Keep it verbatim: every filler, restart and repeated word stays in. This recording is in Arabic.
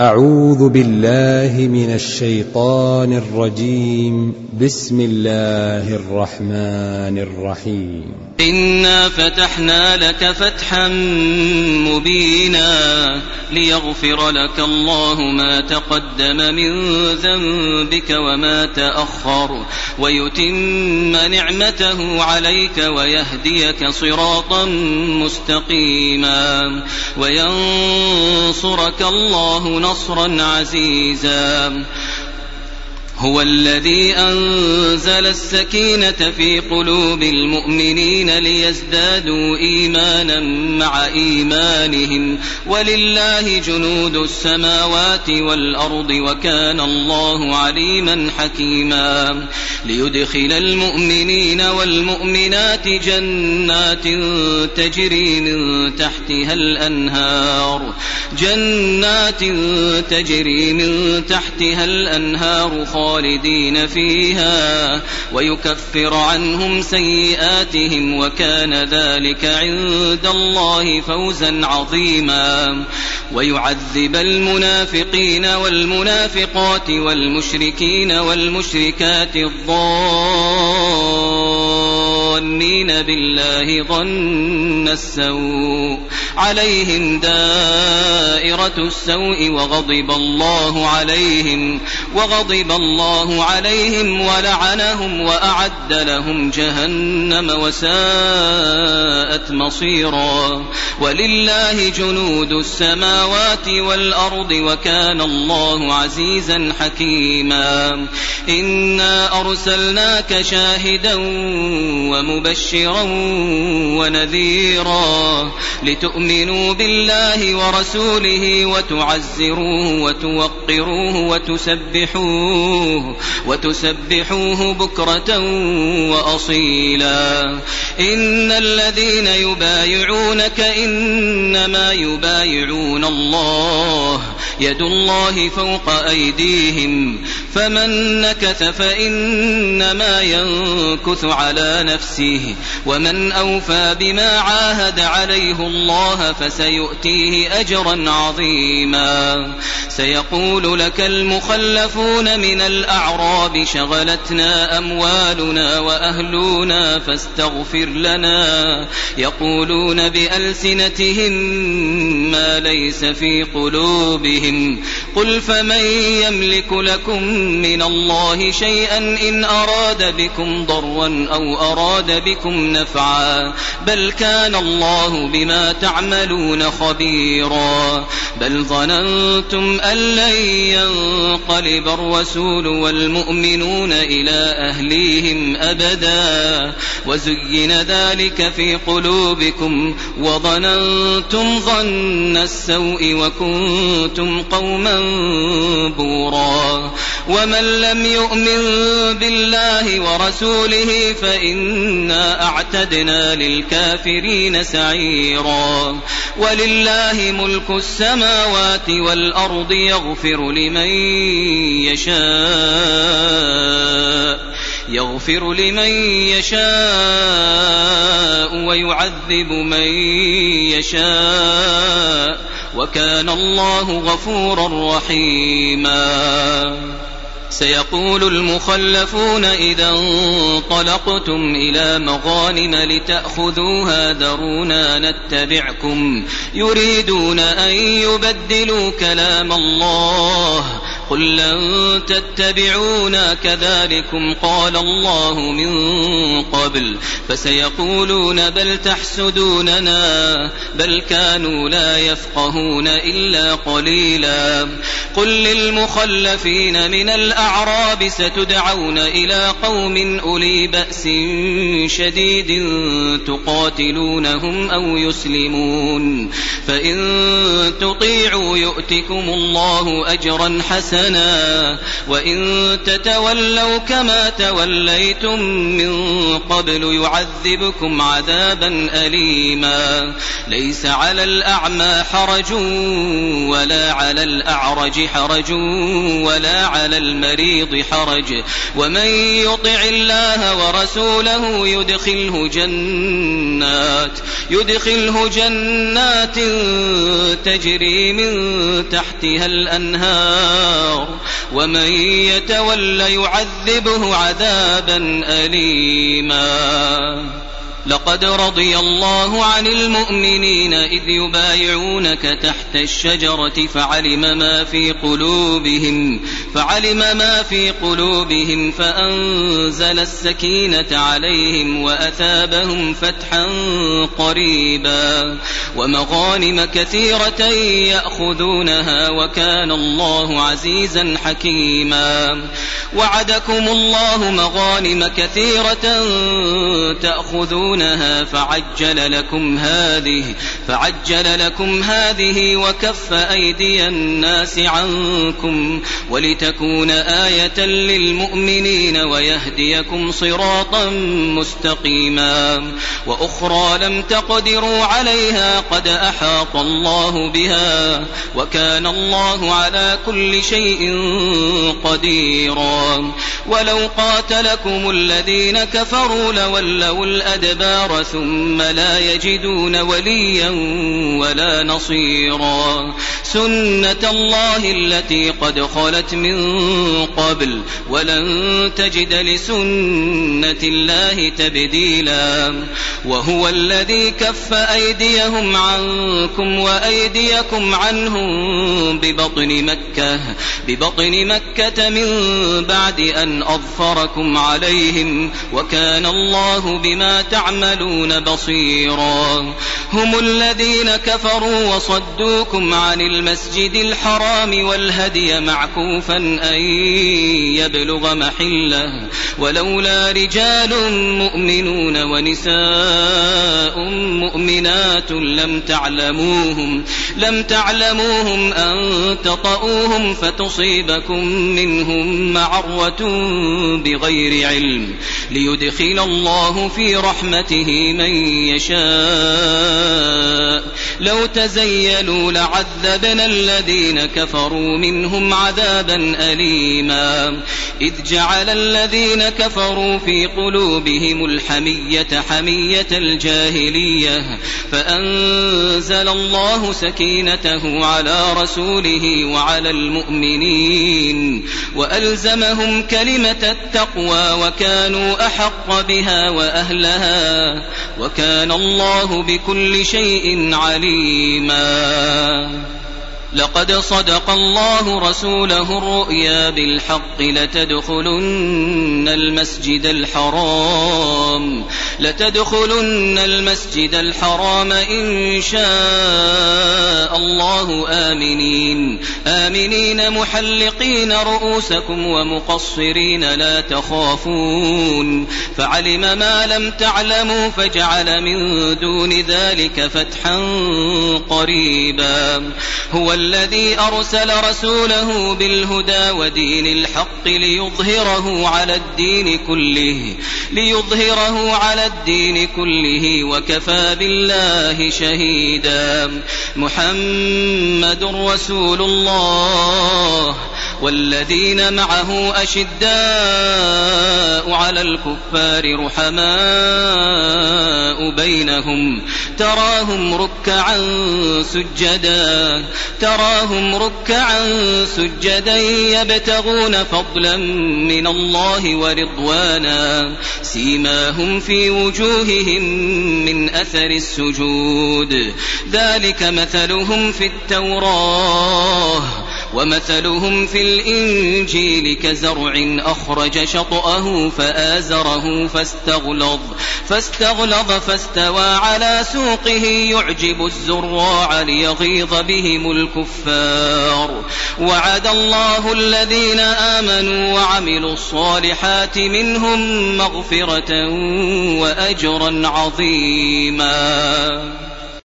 أعوذ بالله من الشيطان الرجيم. بسم الله الرحمن الرحيم. إنا فتحنا لك فتحا مبينا ليغفر لك الله ما تقدم من ذنبك وما تأخر ويتم نعمته عليك ويهديك صراطا مستقيما وينصرك الله نصرا عزيزا. هو الذي أنزل السكينة في قلوب المؤمنين ليزدادوا إيمانا مع إيمانهم ولله جنود السماوات والأرض وكان الله عليما حكيما. ليدخل المؤمنين والمؤمنات جنات تجري من تحتها الأنهار جنات تجري من تحتها الأنهار خالدين فيها ويكفر عنهم سيئاتهم وكان ذلك عند الله فوزا عظيما. ويعذب المنافقين والمنافقات والمشركين والمشركات الظانين بالله ظن السوء عليهم دائرة السوء وغضب الله عليهم وغضب الله عليهم ولعنهم وأعد لهم جهنم وساءت مصيرا. ولله جنود السماوات والأرض وكان الله عزيزا حكيما. إنا أرسلناك شاهدا ومبشرا ونذيرا لتؤمنوا بالله ورسوله وتعزروه وتوقروه وتسبحوه وتسبحوه بكرة وأصيلا. إن الذين يبايعونك إنما يبايعون الله يد الله فوق أيديهم فمن نكث فإنما ينكث على نفسه ومن أوفى بما عاهد عليه الله فسيؤتيه أجرا عظيما. سيقول لك المخلفون من الأعراب شغلتنا أموالنا وأهلنا فاستغفر لنا يقولون بألسنتهم ما ليس في قلوبهم قل فمن يملك لكم من الله شيئا إن أراد بكم ضرا أو أراد بكم نفعا بل كان الله بما تعملون خبيرا. بل ظننتم أن لن ينقلب الرسول والمؤمنون إلى أهليهم أبدا وزين ذلك في قلوبكم وظننتم ظن السوء وكنتم قوما بورا. ومن لم يؤمن بالله ورسوله فإنا أعتدنا للكافرين سعيرا. ولله ملك السماوات والأرض يغفر لمن يشاء يغفر لمن يشاء ويعذب من يشاء وكان الله غفورا رحيما. سيقول المخلفون إذا انطلقتم إلى مغانم لتأخذوها ذرونا نتبعكم يريدون أن يبدلوا كلام الله قل لن تتبعونا كذلكم قال الله من قبل فسيقولون بل تحسدوننا بل كانوا لا يفقهون إلا قليلا. قل للمخلفين من الأعراب ستدعون إلى قوم أولي بأس شديد تقاتلونهم أو يسلمون فإن تطيعوا يؤتكم الله أجرا حسنا وإن تتولوا كما توليتم من قبل يعذبكم عذابا أليما. ليس على الأعمى حرج ولا على الأعرج الحج حرج ولا على المريض حرج ومن يطع الله ورسوله يدخله جنات يدخله جنات تجري من تحتها الأنهار ومن يتولى يعذبه عذابا أليما. لقد رضي الله عن المؤمنين إذ يبايعونك تحت الشجرة فعلم ما في قلوبهم فعلم ما في قلوبهم فأنزل السكينة عليهم وأثابهم فتحا قريبا ومغانم كثيرة يأخذونها وكان الله عزيزا حكيما. وعدكم الله مغانم كثيرة تأخذونها فعجل لكم هذه فعجل لكم هذه وكف أيدي الناس عنكم ولتكون آية للمؤمنين ويهديكم صراطا مستقيما. وأخرى لم تقدروا عليها قد أحاط الله بها وكان الله على كل شيء قديرا. ولو قاتلكم الذين كفروا لولوا الأدبار ثم لا يجدون وليا ولا نصيرا. سنة الله التي قد خلت من قبل ولن تجد لسنة الله تبديلا. وهو الذي كف أيديهم عنكم وأيديكم عنهم ببطن مكة ببطن مكة من بعد أن أظفركم عليهم وكان الله بما تعملون بصيرا. هم الذين كفروا وصدوكم عن المسجد الحرام والهدي معكوفا أن يبلغ محله ولولا رجال مؤمنون ونساء مؤمنات لم تعلموهم لم تعلموهم أن تطؤوهم فتصيبكم منهم معرة بغير علم ليدخل الله في رحمته من يشاء. لو تزيلوا لعذبنا الذين كفروا منهم عذابا أليما. إذ جعل الذين كفروا في قلوبهم الحمية حمية الجاهلية فأنزل الله سكينته على رسوله وعلى المؤمنين وألزمهم كلمة التقوى وكانوا أحق بها وأهلها وكان الله بكل شيء عليما. لقد صدق الله رسوله الرؤيا بالحق لتدخلن المسجد الحرام لتدخلن المسجد الحرام إن شاء الله آمنين آمنين محلقين رؤوسكم ومقصرين لا تخافون فعلم ما لم تعلموا فجعل من دون ذلك فتحا قريبا. هو الذي أرسل رسوله بالهدى ودين الحق ليظهره على الدين كله ليظهره على الدين كله وكفى بالله شهيدا. محمد رسول الله والذين معه أشداء على الكفار رحماء بينهم تراهم ركعا سجدا تراهم ركعا سجدا يبتغون فضلا من الله ورضوانا سيماهم في وجوههم من أثر السجود ذلك مثلهم في التوراة ومثلهم في الإنجيل كزرع أخرج شطأه فآزره فاستغلظ فاستغلظ فاستوى على سوقه يعجب الزراع ليغيظ بهم الكفار. وعد الله الذين آمنوا وعملوا الصالحات منهم مغفرة وأجرا عظيما.